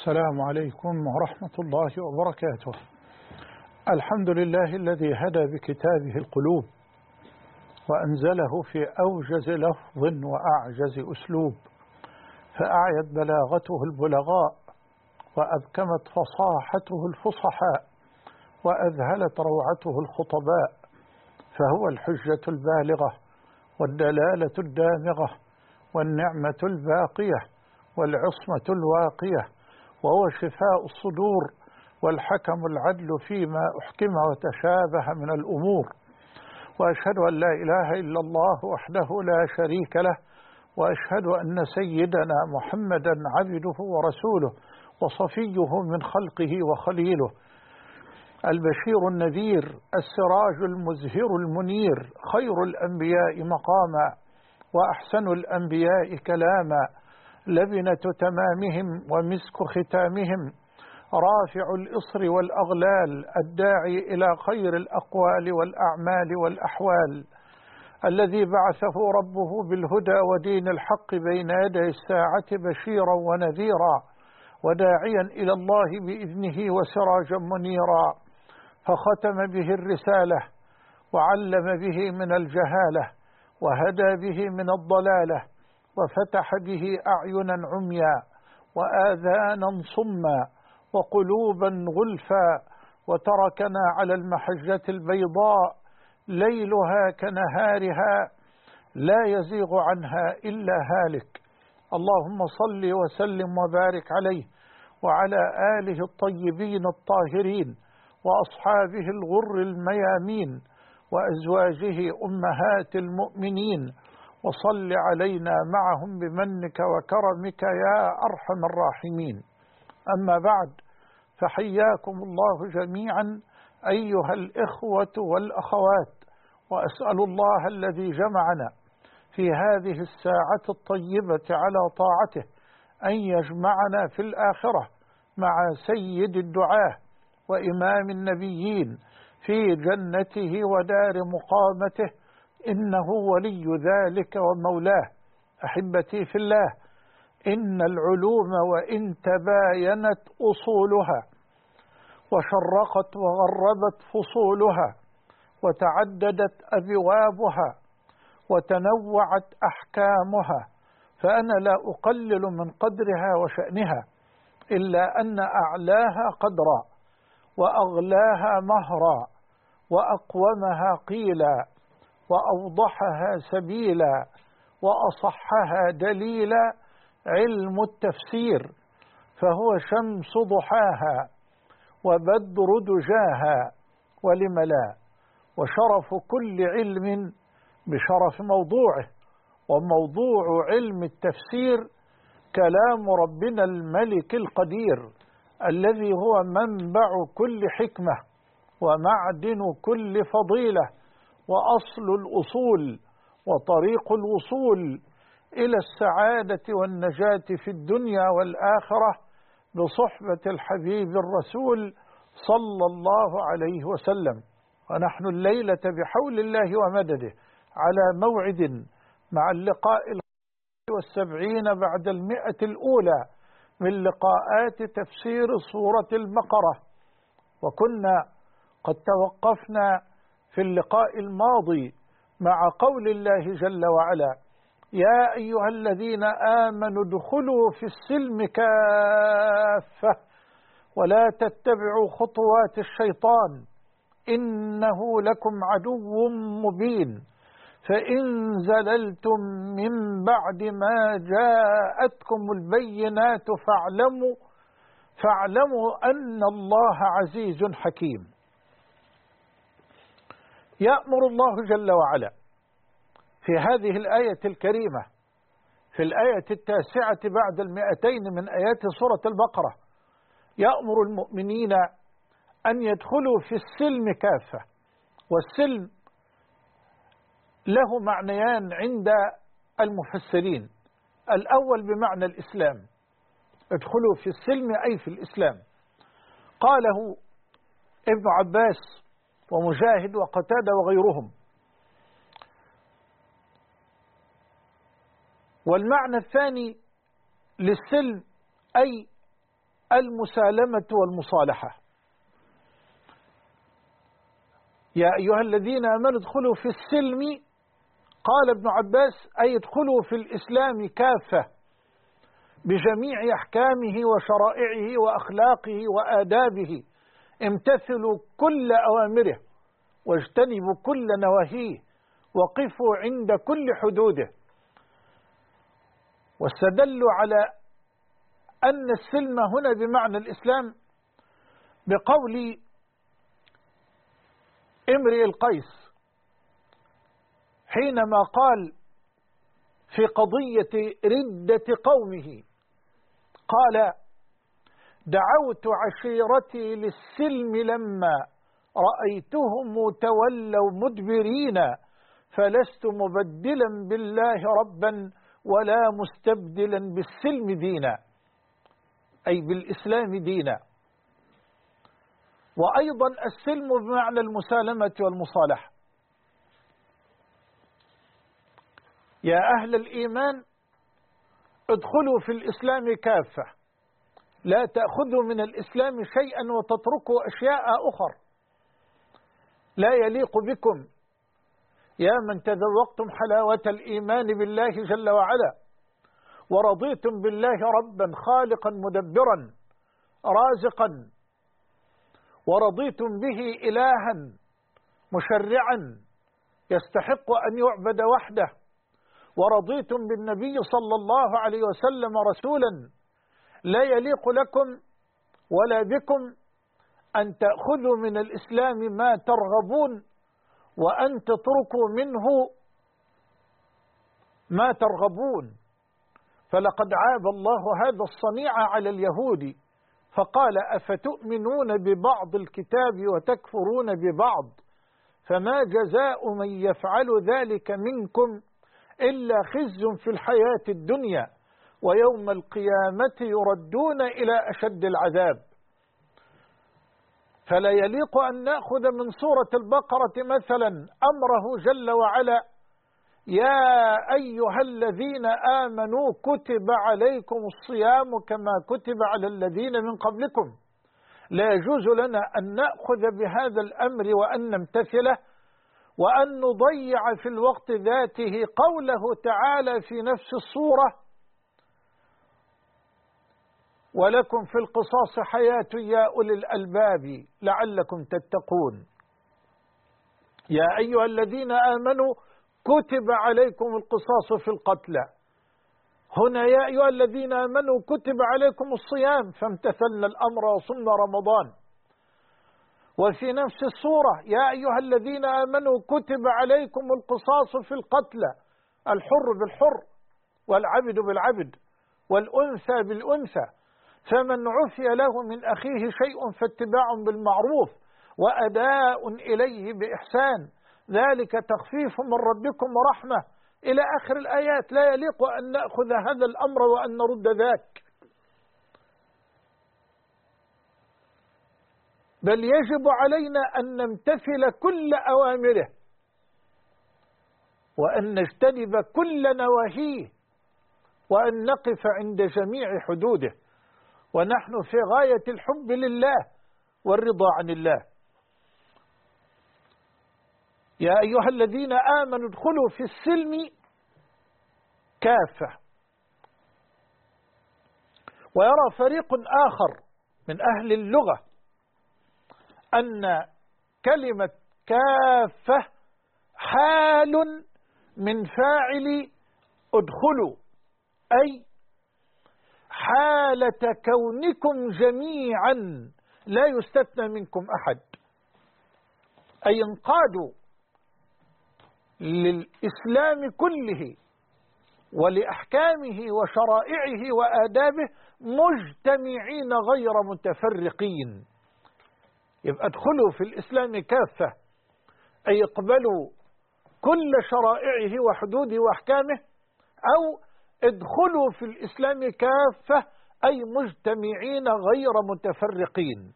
السلام عليكم ورحمة الله وبركاته. الحمد لله الذي هدى بكتابه القلوب وأنزله في أوجز لفظ وأعجز أسلوب، فأعيت بلاغته البلغاء وأبكمت فصاحته الفصحاء وأذهلت روعته الخطباء، فهو الحجة البالغة والدلالة الدامغة والنعمة الباقية والعصمة الواقية، وهو شفاء الصدور والحكم العدل فيما أحكم وتشابه من الأمور. وأشهد أن لا إله إلا الله وحده لا شريك له، وأشهد أن سيدنا محمدا عبده ورسوله وصفيه من خلقه وخليله، البشير النذير السراج المزهر المنير، خير الأنبياء مقاما وأحسن الأنبياء كلاما، لبنة تمامهم ومسك ختامهم، رافع الإصر والأغلال، الداعي إلى خير الأقوال والأعمال والأحوال، الذي بعثه ربه بالهدى ودين الحق بين يدي الساعة بشيرا ونذيرا وداعيا إلى الله بإذنه وسراجا منيرا، فختم به الرسالة وعلم به من الجهالة وهدى به من الضلالة وفتح به أعينا عميا وآذانا صما وقلوبا غلفا، وتركنا على المحجة البيضاء ليلها كنهارها لا يزيغ عنها إلا هالك. اللهم صل وسلم وبارك عليه وعلى آله الطيبين الطاهرين وأصحابه الغر الميامين وأزواجه أمهات المؤمنين، وصل علينا معهم بمنك وكرمك يا أرحم الراحمين. أما بعد، فحياكم الله جميعا أيها الإخوة والأخوات، وأسأل الله الذي جمعنا في هذه الساعة الطيبة على طاعته أن يجمعنا في الآخرة مع سيد الدعاة وإمام النبيين في جنته ودار مقامته، إنه ولي ذلك ومولاه. أحبتي في الله، إن العلوم وإن تباينت أصولها وشرقت وغربت فصولها وتعددت أبوابها وتنوعت أحكامها، فأنا لا أقلل من قدرها وشأنها، إلا أن أعلاها قدرا وأغلاها مهرا وأقومها قيلا وأوضحها سبيلا وأصحها دليلا علم التفسير، فهو شمس ضحاها وبدر دجاها ولم لا، وشرف كل علم بشرف موضوعه، وموضوع علم التفسير كلام ربنا الملك القدير الذي هو منبع كل حكمة ومعدن كل فضيلة وأصل الأصول وطريق الوصول إلى السعادة والنجاة في الدنيا والآخرة بصحبة الحبيب الرسول صلى الله عليه وسلم. ونحن الليلة بحول الله ومدده على موعد مع اللقاء 71 بعد 100 الأولى من لقاءات تفسير سورة البقرة، وكنا قد توقفنا في اللقاء الماضي مع قول الله جل وعلا: يا أيها الذين آمنوا ادخلوا في السلم كافة ولا تتبعوا خطوات الشيطان إنه لكم عدو مبين، فإن زللتم من بعد ما جاءتكم البينات فاعلموا أن الله عزيز حكيم. يأمر الله جل وعلا في هذه الآية الكريمة في الآية 9 بعد 200 من آيات سورة البقرة، يأمر المؤمنين أن يدخلوا في السلم كافة. والسلم له معنيان عند المفسرين: الأول بمعنى الإسلام، ادخلوا في السلم أي في الإسلام، قاله ابن عباس ومجاهد وقتادة وغيرهم. والمعنى الثاني للسلم أي المسالمة والمصالحة. يا أيها الذين آمنوا ادخلوا في السلم، قال ابن عباس أي ادخلوا في الإسلام كافة بجميع أحكامه وشرائعه وأخلاقه وآدابه، امتثلوا كل أوامره واجتنبوا كل نواهيه وقفوا عند كل حدوده. واستدلوا على أن السلم هنا بمعنى الإسلام بقول امرئ القيس حينما قال في قضية ردة قومه، قال: دعوت عشيرتي للسلم لما رأيتهم تولوا مدبرين، فلست مبدلا بالله ربا ولا مستبدلا بالسلم دينا، أي بالإسلام دينا. وأيضا السلم بمعنى المسالمة والمصالحة. يا أهل الإيمان ادخلوا في الإسلام كافة، لا تأخذوا من الإسلام شيئا وتتركوا أشياء أخرى لا يليق بكم، يا من تذوقتم حلاوة الإيمان بالله جل وعلا ورضيتم بالله ربا خالقا مدبرا رازقا، ورضيتم به إلها مشرعا يستحق أن يعبد وحده، ورضيتم بالنبي صلى الله عليه وسلم رسولا، لا يليق لكم ولا بكم أن تأخذوا من الإسلام ما ترغبون وأن تتركوا منه ما ترغبون. فلقد عاب الله هذا الصنيع على اليهود فقال: أفتؤمنون ببعض الكتاب وتكفرون ببعض، فما جزاء من يفعل ذلك منكم إلا خزي في الحياة الدنيا ويوم القيامة يردون إلى أشد العذاب. فلا يليق أن نأخذ من سورة البقرة مثلا أمره جل وعلا: يا أيها الذين آمنوا كتب عليكم الصيام كما كتب على الذين من قبلكم. لا يجوز لنا أن نأخذ بهذا الأمر وأن نمتثله وأن نضيع في الوقت ذاته قوله تعالى في نفس الصورة: ولكم في القصاص حياة يا أولي الألباب لعلكم تتقون. يا أيها الذين آمنوا كتب عليكم القصاص في القتلى. هنا يا أيها الذين آمنوا كتب عليكم الصيام فامتثلنا الأمر وصمنا رمضان. وفي نفس السورة: يا أيها الذين آمنوا كتب عليكم القصاص في القتلى، الحر بالحر والعبد بالعبد والأنثى بالأنثى، فمن عفي له من أخيه شيء فاتباع بالمعروف وأداء إليه بإحسان، ذلك تخفيف من ربكم ورحمة، إلى آخر الآيات. لا يليق أن نأخذ هذا الأمر وأن نرد ذاك، بل يجب علينا أن نمتثل كل أوامره وأن نجتنب كل نواهيه وأن نقف عند جميع حدوده، ونحن في غاية الحب لله والرضا عن الله. يا أيها الذين آمنوا ادخلوا في السلم كافة. ويرى فريق آخر من أهل اللغة أن كلمة كافة حال من فاعل ادخلوا، أي حالة كونكم جميعا لا يستثنى منكم أحد، أي انقادوا للإسلام كله ولأحكامه وشرائعه وآدابه مجتمعين غير متفرقين. يبقى ادخلوا في الإسلام كافة، أي اقبلوا كل شرائعه وحدوده وأحكامه، أو ادخلوا في الإسلام كافة أي مجتمعين غير متفرقين.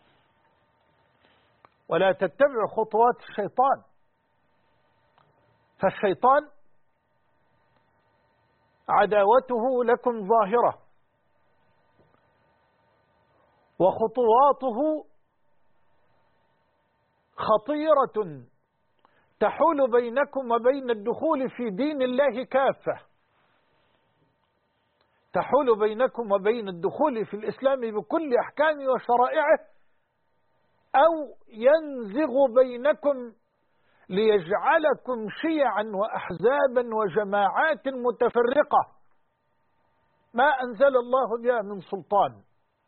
ولا تتبعوا خطوات الشيطان، فالشيطان عداوته لكم ظاهرة وخطواته خطيرة تحول بينكم وبين الدخول في دين الله كافة، تحول بينكم وبين الدخول في الإسلام بكل أحكامه وشرائعه، أو ينزغ بينكم ليجعلكم شيعا وأحزابا وجماعات متفرقة ما أنزل الله بها من سلطان.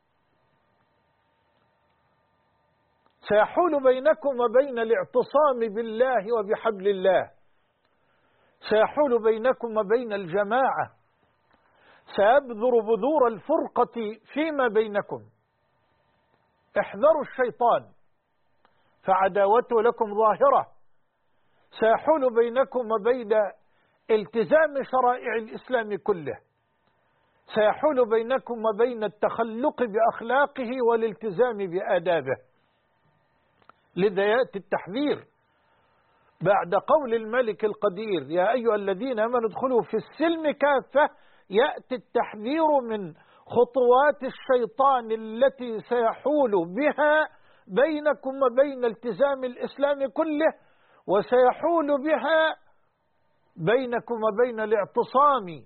سيحول بينكم وبين الاعتصام بالله وبحبل الله، سيحول بينكم وبين الجماعة، سيبذر بذور الفرقة فيما بينكم. احذروا الشيطان فعداوته لكم ظاهرة، سيحول بينكم وبين التزام شرائع الإسلام كله، سيحول بينكم وبين التخلق بأخلاقه والالتزام بآدابه. لذا يأتي التحذير بعد قول الملك القدير يا أيها الذين آمنوا ادخلوا في السلم كافة، يأتي التحذير من خطوات الشيطان التي سيحول بها بينكم وبين التزام الإسلام كله، وسيحول بها بينكم وبين الاعتصام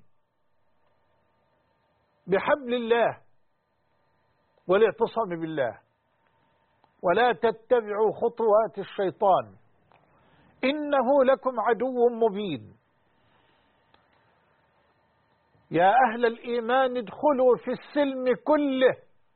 بحبل الله والاعتصام بالله. ولا تتبعوا خطوات الشيطان إنه لكم عدو مبين. يا أهل الإيمان ادخلوا في السلم كله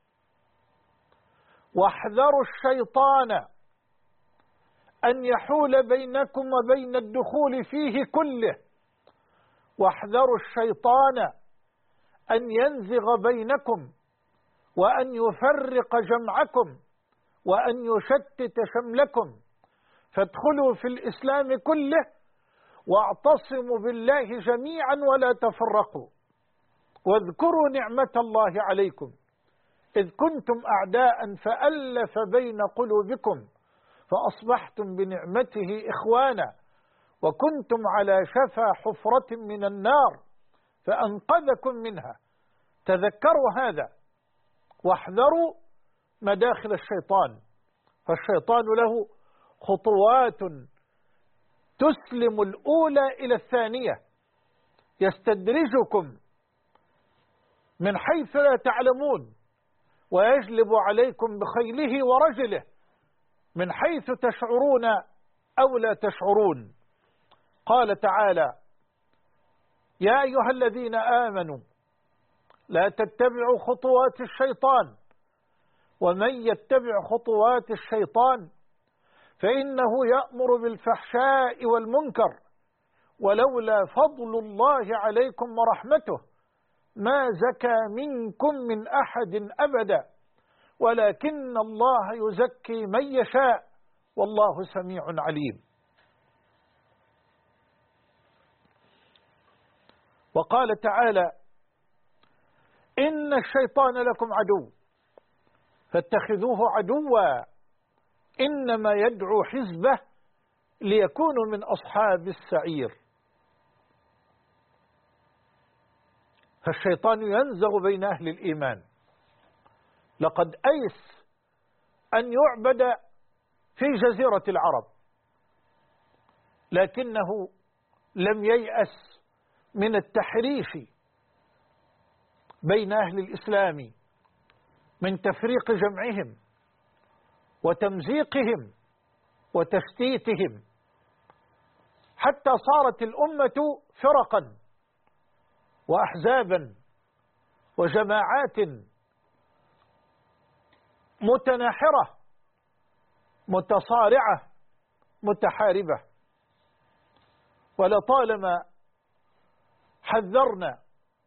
واحذروا الشيطان أن يحول بينكم وبين الدخول فيه كله، واحذروا الشيطان أن ينزغ بينكم وأن يفرق جمعكم وأن يشتت شملكم، فادخلوا في الإسلام كله واعتصموا بالله جميعا ولا تفرقوا. واذكروا نعمة الله عليكم إذ كنتم أعداء فألف بين قلوبكم فأصبحتم بنعمته إخوانا وكنتم على شفا حفرة من النار فأنقذكم منها. تذكروا هذا واحذروا مداخل الشيطان، فالشيطان له خطوات تسلم الأولى إلى الثانية، يستدرجكم من حيث لا تعلمون ويجلب عليكم بخيله ورجله من حيث تشعرون أو لا تشعرون. قال تعالى يا أيها الذين آمنوا لا تتبعوا خطوات الشيطان ومن يتبع خطوات الشيطان فإنه يأمر بالفحشاء والمنكر ولولا فضل الله عليكم ورحمته ما زكى منكم من أحد أبدا ولكن الله يزكي من يشاء والله سميع عليم. وقال تعالى إن الشيطان لكم عدو فاتخذوه عدوا إنما يدعو حزبه ليكونوا من أصحاب السعير. فالشيطان ينزغ بين أهل الإيمان، لقد أيس أن يعبد في جزيرة العرب، لكنه لم ييأس من التحريف بين أهل الإسلام من تفريق جمعهم وتمزيقهم وتشتيتهم حتى صارت الأمة فرقا وأحزابا وجماعات متناحرة متصارعة متحاربة. ولطالما حذرنا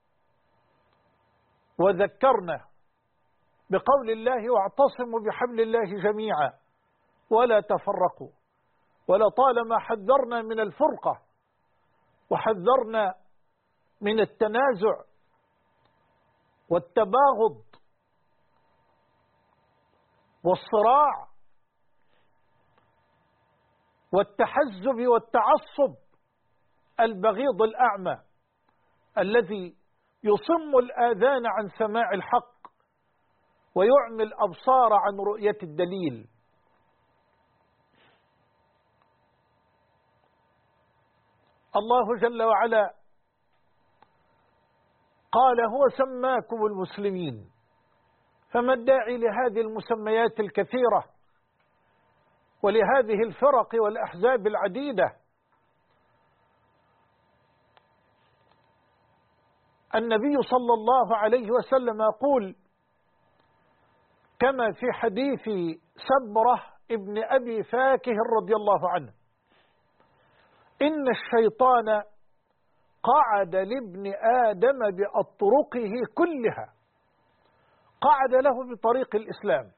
وذكرنا بقول الله واعتصموا بحبل الله جميعا ولا تفرقوا، ولطالما حذرنا من الفرقة وحذرنا من التنازع والتباغض والصراع والتحزب والتعصب البغيض الأعمى الذي يصم الآذان عن سماع الحق ويعمي الأبصار عن رؤية الدليل. الله جل وعلا قال هو سماكم المسلمين، فما الداعي لهذه المسميات الكثيرة ولهذه الفرق والأحزاب العديدة؟ النبي صلى الله عليه وسلم يقول كما في حديث سبرة ابن أبي فاكه رضي الله عنه: إن الشيطان قعد لابن آدم بأطرقه كلها، قعد له بطريق الإسلام،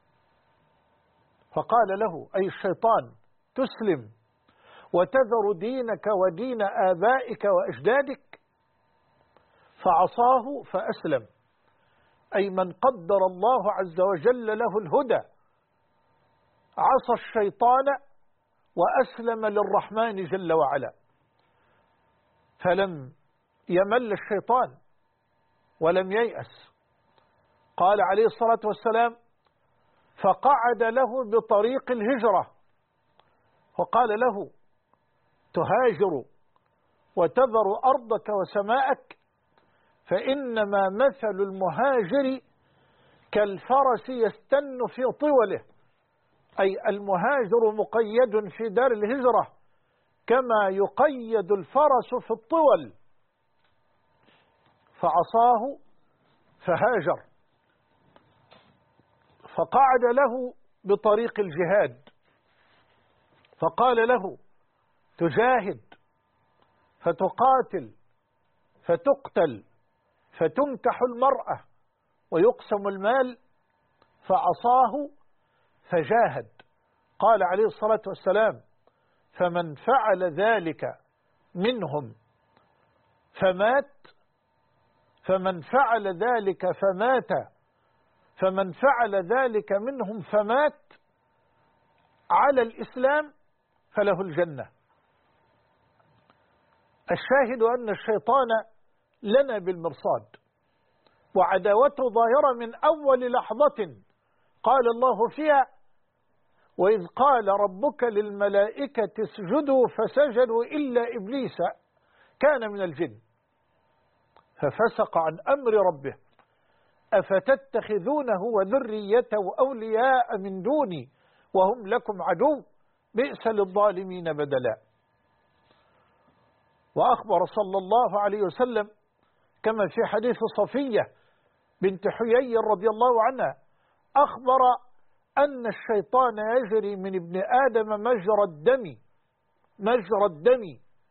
فقال له أي الشيطان: تسلم وتذر دينك ودين آبائك وأجدادك؟ فعصاه فأسلم، أي من قدر الله عز وجل له الهدى عصى الشيطان وأسلم للرحمن جل وعلا، فلم يمل الشيطان ولم ييأس. قال عليه الصلاة والسلام: فقعد له بطريق الهجرة، وقال له: تهاجر وتذر أرضك وسماءك، فإنما مثل المهاجر كالفرس يستن في طوله، أي المهاجر مقيد في دار الهجرة كما يقيد الفرس في الطول. فعصاه فهاجر، فقعد له بطريق الجهاد، فقال له: تجاهد فتقاتل فتقتل فتنكح المرأة ويقسم المال، فعصاه فجاهد. قال عليه الصلاة والسلام: فمن فعل ذلك منهم فمات، فمن فعل ذلك فمات، فمن فعل ذلك منهم فمات على الإسلام فله الجنة. الشاهد أن الشيطان لنا بالمرصاد، وعداوته ظاهرة من أول لحظة قال الله فيها: وإذ قال ربك للملائكة اسجدوا فسجدوا إلا إبليس كان من الجن ففسق عن أمر ربه أفتتخذونه وذريته أولياء من دوني وهم لكم عدو بئس للظالمين بدلا. وأخبر صلى الله عليه وسلم كما في حديث صفية بنت حيي رضي الله عنها، أخبر أن الشيطان يجري من ابن آدم مجرى الدم، مجرى الدم.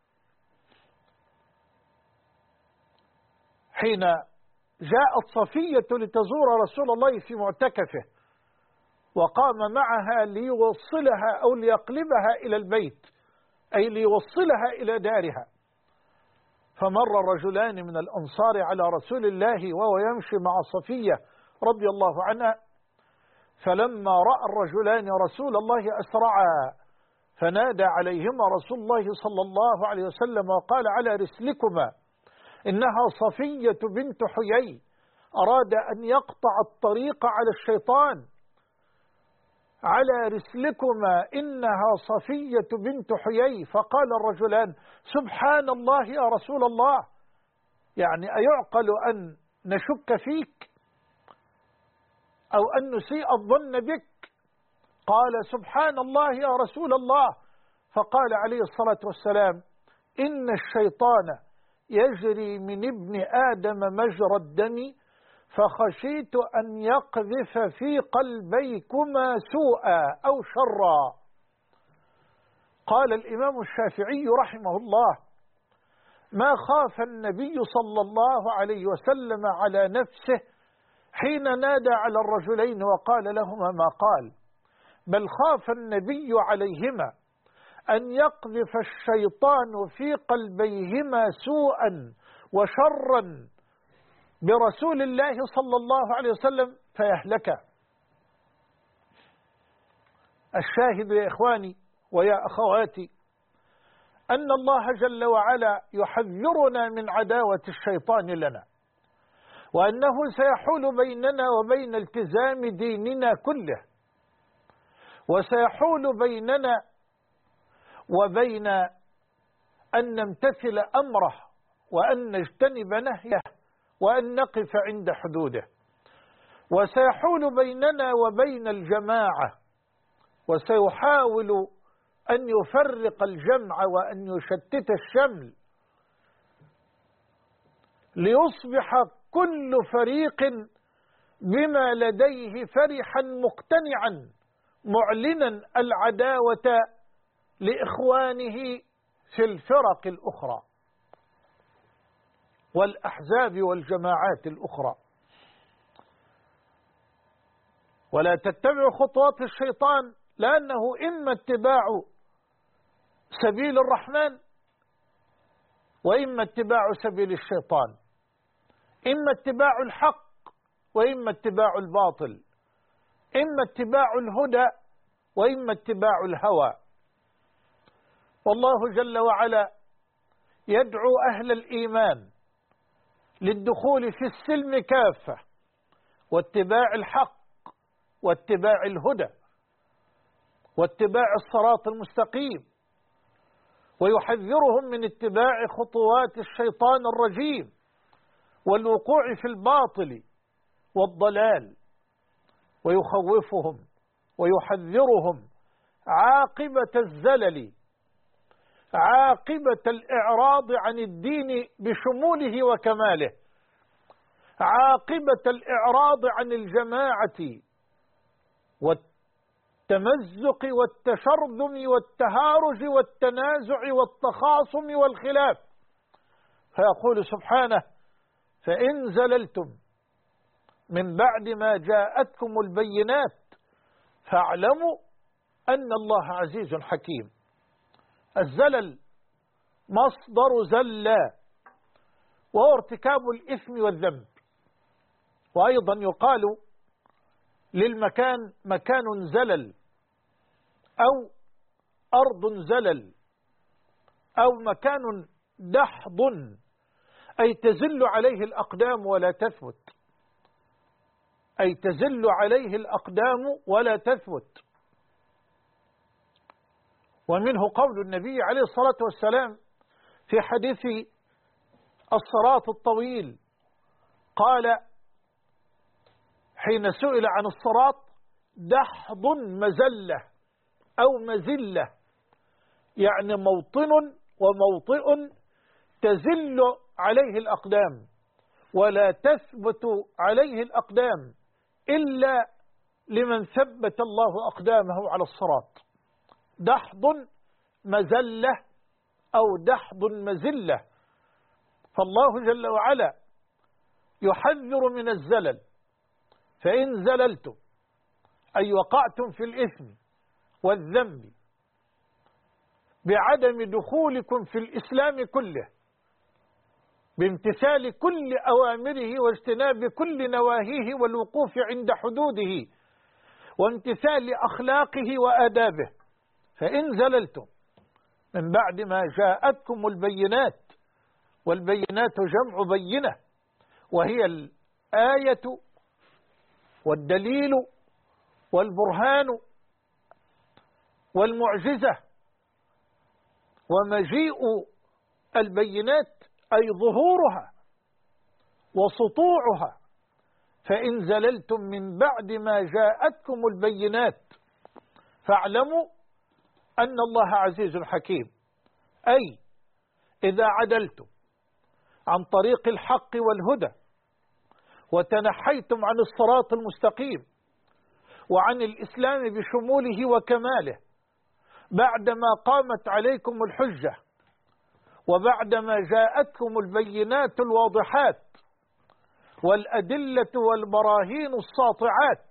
حين جاءت صفية لتزور رسول الله في معتكفه وقام معها ليوصلها أو ليقلبها إلى البيت، أي ليوصلها إلى دارها، فمر رجلان من الأنصار على رسول الله وهو يمشي مع صفية رضي الله عنها، فلما رأى الرجلان رسول الله أسرعا، فنادى عليهما رسول الله صلى الله عليه وسلم وقال: على رسلكما، إنها صفية بنت حيي، أراد أن يقطع الطريق على الشيطان. على رسلكما إنها صفية بنت حيي. فقال الرجلان: سبحان الله يا رسول الله، يعني أيعقل أن نشك فيك أو أن نسيء الظن بك؟ قال: سبحان الله يا رسول الله. فقال عليه الصلاة والسلام: إن الشيطان يجري من ابن آدم مجرى الدم، فخشيت أن يقذف في قلبيكما سوءا أو شرا. قال الإمام الشافعي رحمه الله: ما خاف النبي صلى الله عليه وسلم على نفسه حين نادى على الرجلين وقال لهما ما قال، بل خاف النبي عليهما أن يقذف الشيطان في قلبيهما سوءا وشرا برسول الله صلى الله عليه وسلم فيهلك. الشاهد يا إخواني ويا أخواتي أن الله جل وعلا يحذرنا من عداوة الشيطان لنا، وأنه سيحول بيننا وبين التزام ديننا كله، وسيحول بيننا وبين أن نمتثل أمره وأن نجتنب نهيه وأن نقف عند حدوده، وسيحول بيننا وبين الجماعة، وسيحاول أن يفرق الجمع وأن يشتت الشمل، ليصبح كل فريق بما لديه فرحا مقتنعا معلنا العداوة لإخوانه في الفرق الأخرى والأحزاب والجماعات الأخرى. ولا تتبعوا خطوات الشيطان، لأنه إما اتباع سبيل الرحمن وإما اتباع سبيل الشيطان، إما اتباع الحق وإما اتباع الباطل، إما اتباع الهدى وإما اتباع الهوى. والله جل وعلا يدعو أهل الإيمان للدخول في السلم كافة واتباع الحق واتباع الهدى واتباع الصراط المستقيم، ويحذرهم من اتباع خطوات الشيطان الرجيم والوقوع في الباطل والضلال، ويخوفهم ويحذرهم عاقبة الزلل، عاقبة الإعراض عن الدين بشموله وكماله، عاقبة الإعراض عن الجماعة والتمزق والتشرذم والتهارج والتنازع والتخاصم والخلاف. فيقول سبحانه: فإن زللتم من بعد ما جاءتكم البينات فاعلموا أن الله عزيز حكيم. الزلل مصدر زلا، وهو ارتكاب الإثم والذنب. وأيضا يقال للمكان مكان زلل أو أرض زلل أو مكان دحض، أي تزل عليه الأقدام ولا تثبت، أي تزل عليه الأقدام ولا تثبت. ومنه قول النبي عليه الصلاة والسلام في حديث الصراط الطويل، قال حين سئل عن الصراط: دحض مزلة أو مزلة، يعني موطن وموطئ تزل عليه الأقدام ولا تثبت عليه الأقدام إلا لمن ثبت الله أقدامه على الصراط. دحض مزلة أو دحض مزلة. فالله جل وعلا يحذر من الزلل، فإن زللتم أي وقعتم في الإثم والذنب بعدم دخولكم في الإسلام كله، بامتثال كل أوامره واجتناب كل نواهيه والوقوف عند حدوده وامتثال أخلاقه وآدابه، فإن زللتم من بعد ما جاءتكم البينات، والبينات جمع بينة، وهي الآية والدليل والبرهان والمعجزة. ومجيء البينات أي ظهورها وسطوعها. فإن زللتم من بعد ما جاءتكم البينات فاعلموا أن الله عزيز حكيم، أي إذا عدلتم عن طريق الحق والهدى وتنحيتم عن الصراط المستقيم وعن الإسلام بشموله وكماله بعدما قامت عليكم الحجة وبعدما جاءتكم البينات الواضحات والأدلة والبراهين الساطعات،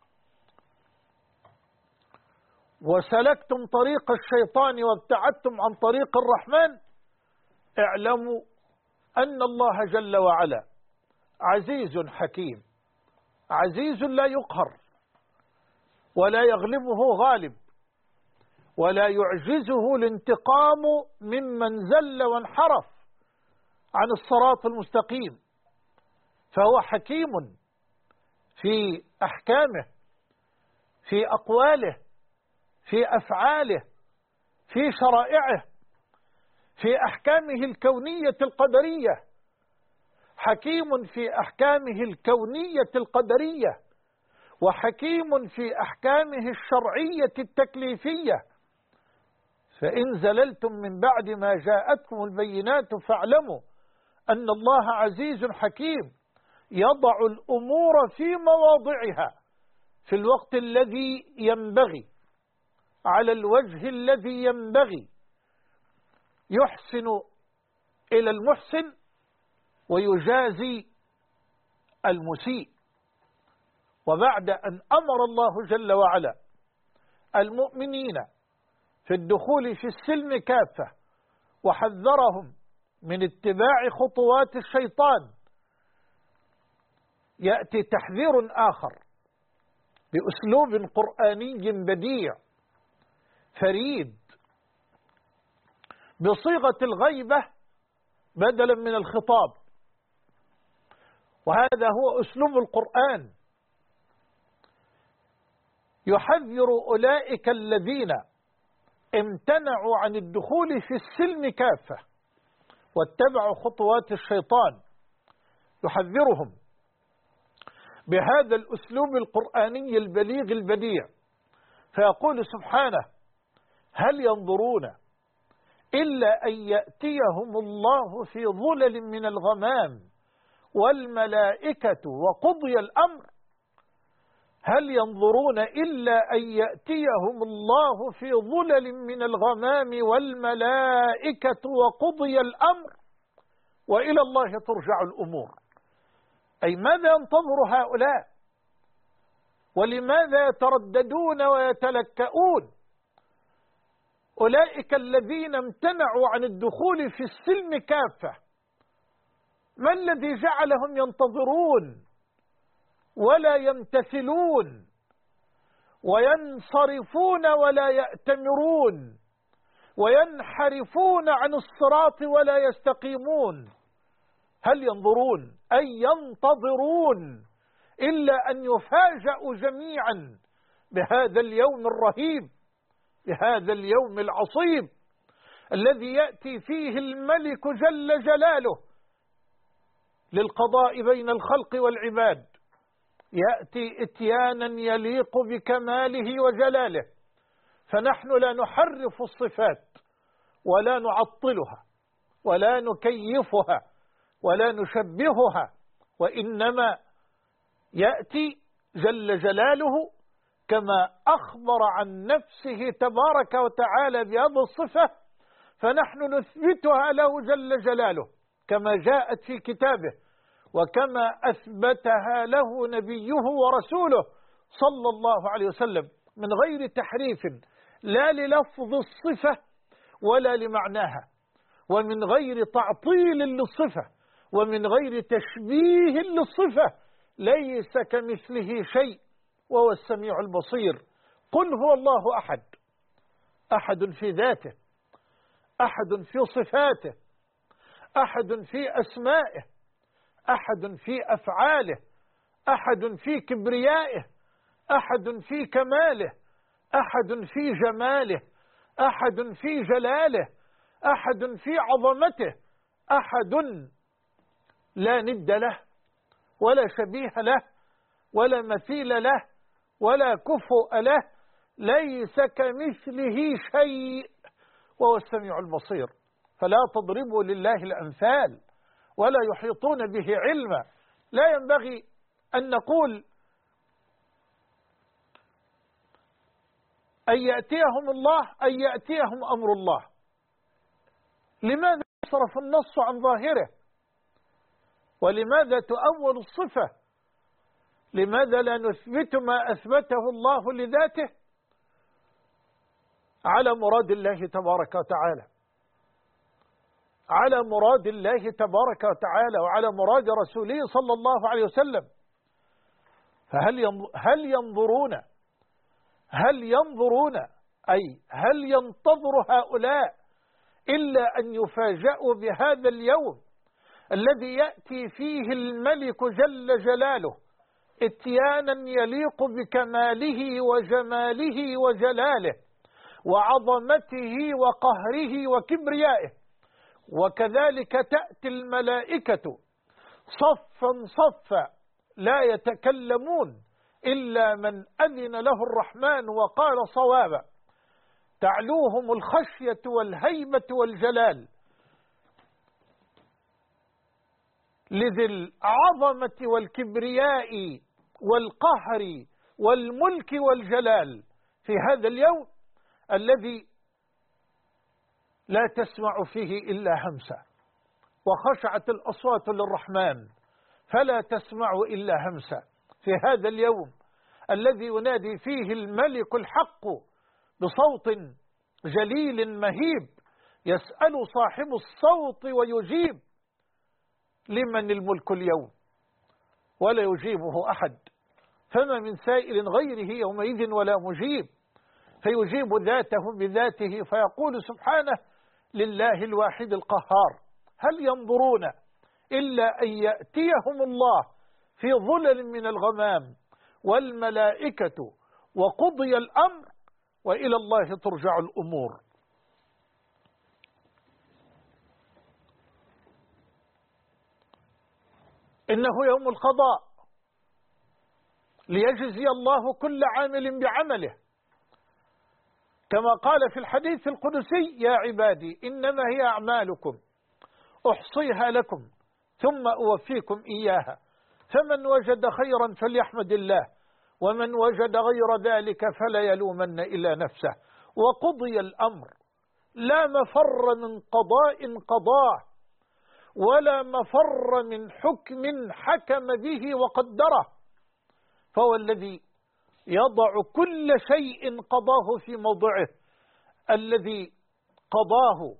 وسلكتم طريق الشيطان وابتعدتم عن طريق الرحمن، اعلموا أن الله جل وعلا عزيز حكيم، عزيز لا يقهر ولا يغلبه غالب ولا يعجزه الانتقام ممن زل وانحرف عن الصراط المستقيم. فهو حكيم في أحكامه، في أقواله، في أفعاله، في شرائعه، في أحكامه الكونية القدرية، حكيم في أحكامه الكونية القدرية، وحكيم في أحكامه الشرعية التكليفية. فإن زللتم من بعد ما جاءتكم البينات فاعلموا أن الله عزيز حكيم يضع الأمور في مواضعها في الوقت الذي ينبغي على الوجه الذي ينبغي، يحسن إلى المحسن ويجازي المسيء. وبعد أن أمر الله جل وعلا المؤمنين في الدخول في السلم كافة وحذرهم من اتباع خطوات الشيطان، يأتي تحذير آخر بأسلوب قرآني بديع فريد بصيغة الغيبة بدلا من الخطاب. وهذا هو أسلوب القرآن، يحذر أولئك الذين امتنعوا عن الدخول في السلم كافة واتبعوا خطوات الشيطان، يحذرهم بهذا الأسلوب القرآني البليغ البديع. فيقول سبحانه: هل ينظرون إلا أن يأتيهم الله في ظلل من الغمام والملائكة وقضي الأمر. هل ينظرون إلا أن يأتيهم الله في ظلل من الغمام والملائكة وقضي الأمر وإلى الله ترجع الأمور. أي ماذا ينتظر هؤلاء؟ ولماذا يترددون ويتلكؤون؟ أولئك الذين امتنعوا عن الدخول في السلم كافة، ما الذي جعلهم ينتظرون ولا يمتثلون وينصرفون ولا يأتمرون وينحرفون عن الصراط ولا يستقيمون؟ هل ينظرون أي ينتظرون إلا أن يفاجأوا جميعا بهذا اليوم الرهيب، بهذا اليوم العصيب الذي يأتي فيه الملك جل جلاله للقضاء بين الخلق والعباد، يأتي إتيانا يليق بكماله وجلاله. فنحن لا نحرف الصفات ولا نعطلها ولا نكيفها ولا نشبهها، وإنما يأتي جل جلاله كما أخبر عن نفسه تبارك وتعالى بهذه الصفة، فنحن نثبتها له جل جلاله كما جاءت في كتابه وكما أثبتها له نبيه ورسوله صلى الله عليه وسلم من غير تحريف لا للفظ الصفة ولا لمعناها، ومن غير تعطيل للصفة ومن غير تشبيه للصفة. ليس كمثله شيء وهو السميع البصير. قل هو الله أحد، أحد في ذاته، أحد في صفاته، أحد في أسمائه، أحد في أفعاله، أحد في كبريائه، أحد في كماله، أحد في جماله، أحد في جلاله، أحد في عظمته، أحد لا ند له ولا شبيه له ولا مثيل له ولا كفؤ له، ليس كمثله شيء وهو السميع البصير. فلا تضربوا لله الأمثال ولا يحيطون به علما. لا ينبغي أن نقول أن يأتيهم الله أن يأتيهم أمر الله. لماذا يصرف النص عن ظاهره؟ ولماذا تؤول الصفة؟ لماذا لا نثبت ما أثبته الله لذاته على مراد الله تبارك وتعالى، على مراد الله تبارك وتعالى وعلى مراد رسوله صلى الله عليه وسلم؟ هل ينظرون أي هل ينتظر هؤلاء إلا أن يفاجأوا بهذا اليوم الذي يأتي فيه الملك جل جلاله اتيانا يليق بكماله وجماله وجلاله وعظمته وقهره وكبريائه. وكذلك تأتي الملائكة صفا صفا لا يتكلمون إلا من أذن له الرحمن وقال صوابا، تعلوهم الخشية والهيبة والجلال لذي العظمة والكبرياء والقهر والملك والجلال في هذا اليوم الذي لا تسمع فيه إلا همسا، وخشعت الأصوات للرحمن فلا تسمع إلا همسا. في هذا اليوم الذي ينادي فيه الملك الحق بصوت جليل مهيب، يسأل صاحب الصوت ويجيب: لمن الملك اليوم؟ ولا يجيبه أحد، فما من سائل غيره يومئذ ولا مجيب، فيجيب ذاته بذاته فيقول سبحانه: لله الواحد القهار. هل ينظرون إلا أن يأتيهم الله في ظلل من الغمام والملائكة وقضي الأمر وإلى الله ترجع الأمور. إنه يوم القضاء ليجزي الله كل عامل بعمله، كما قال في الحديث القدسي: يا عبادي إنما هي أعمالكم أحصيها لكم ثم أوفيكم إياها، فمن وجد خيرا فليحمد الله، ومن وجد غير ذلك فلا يلومن إلا نفسه. وقضي الأمر، لا مفر من قضاء قضاه، ولا مفر من حكم حكم به وقدره، فهو الذي يضع كل شيء قضاه في موضعه الذي قضاه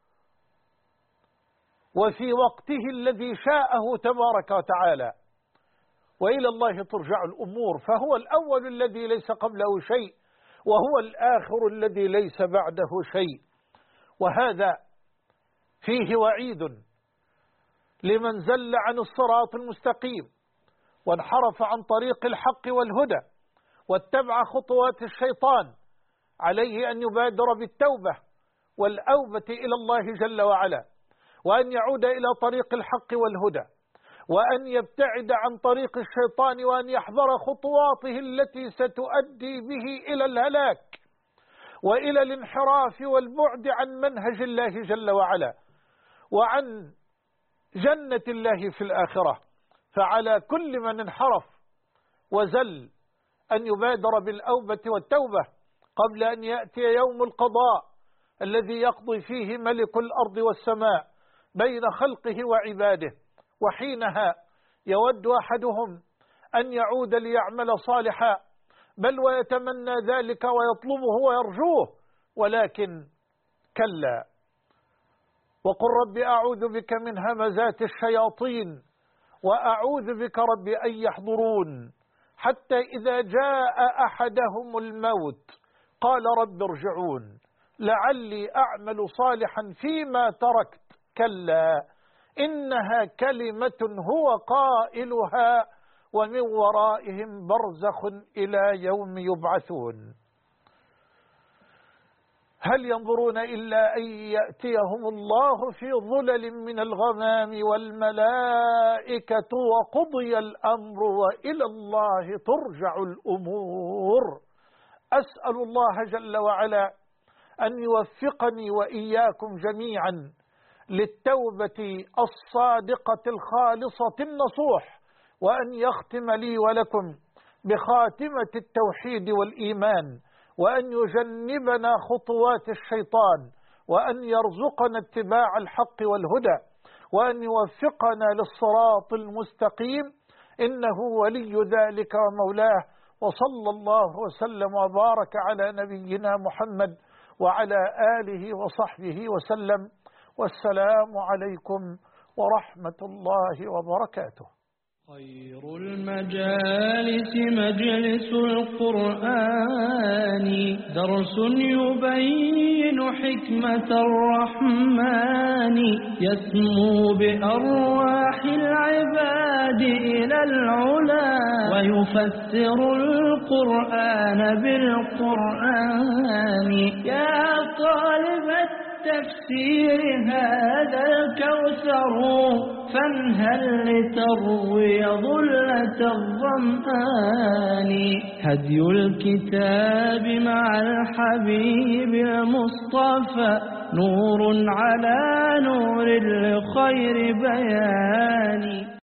وفي وقته الذي شاءه تبارك وتعالى، وإلى الله ترجع الأمور. فهو الأول الذي ليس قبله شيء، وهو الآخر الذي ليس بعده شيء. وهذا فيه وعيد لمن زل عن الصراط المستقيم وانحرف عن طريق الحق والهدى واتبع خطوات الشيطان. عليه أن يبادر بالتوبة والأوبة إلى الله جل وعلا، وأن يعود إلى طريق الحق والهدى، وأن يبتعد عن طريق الشيطان، وأن يحذر خطواته التي ستؤدي به إلى الهلاك وإلى الانحراف والبعد عن منهج الله جل وعلا وعن جنة الله في الآخرة. فعلى كل من انحرف وزل أن يبادر بالأوبة والتوبة قبل أن يأتي يوم القضاء الذي يقضي فيه ملك الأرض والسماء بين خلقه وعباده. وحينها يود أحدهم أن يعود ليعمل صالحا، بل ويتمنى ذلك ويطلبه ويرجوه، ولكن كلا. وقل رب أعوذ بك من همزات الشياطين وأعوذ بك رب أن يحضرون، حتى إذا جاء أحدهم الموت قال رب ارجعون لعلي أعمل صالحا فيما تركت، كلا إنها كلمة هو قائلها ومن ورائهم برزخ إلى يوم يبعثون. هل ينظرون إلا أن يأتيهم الله في ظلل من الغمام والملائكة وقضي الأمر وإلى الله ترجع الأمور. أسأل الله جل وعلا أن يوفقني وإياكم جميعا للتوبة الصادقة الخالصة النصوح، وأن يختم لي ولكم بخاتمة التوحيد والإيمان، وأن يجنبنا خطوات الشيطان، وأن يرزقنا اتباع الحق والهدى، وأن يوفقنا للصراط المستقيم، إنه ولي ذلك ومولاه. وصلى الله وسلم وبارك على نبينا محمد وعلى آله وصحبه وسلم، والسلام عليكم ورحمة الله وبركاته. خير المجالس مجلس القرآن، درس يبين حكمة الرحمن، يسمو بأرواح العباد إلى العلا، ويفسر القرآن بالقرآن. يا طالب التفسير هذا الكوثر، فانهل لتروي ظلة الظمآن. هدي الكتاب مع الحبيب المصطفى، نور على نور لخير بيان.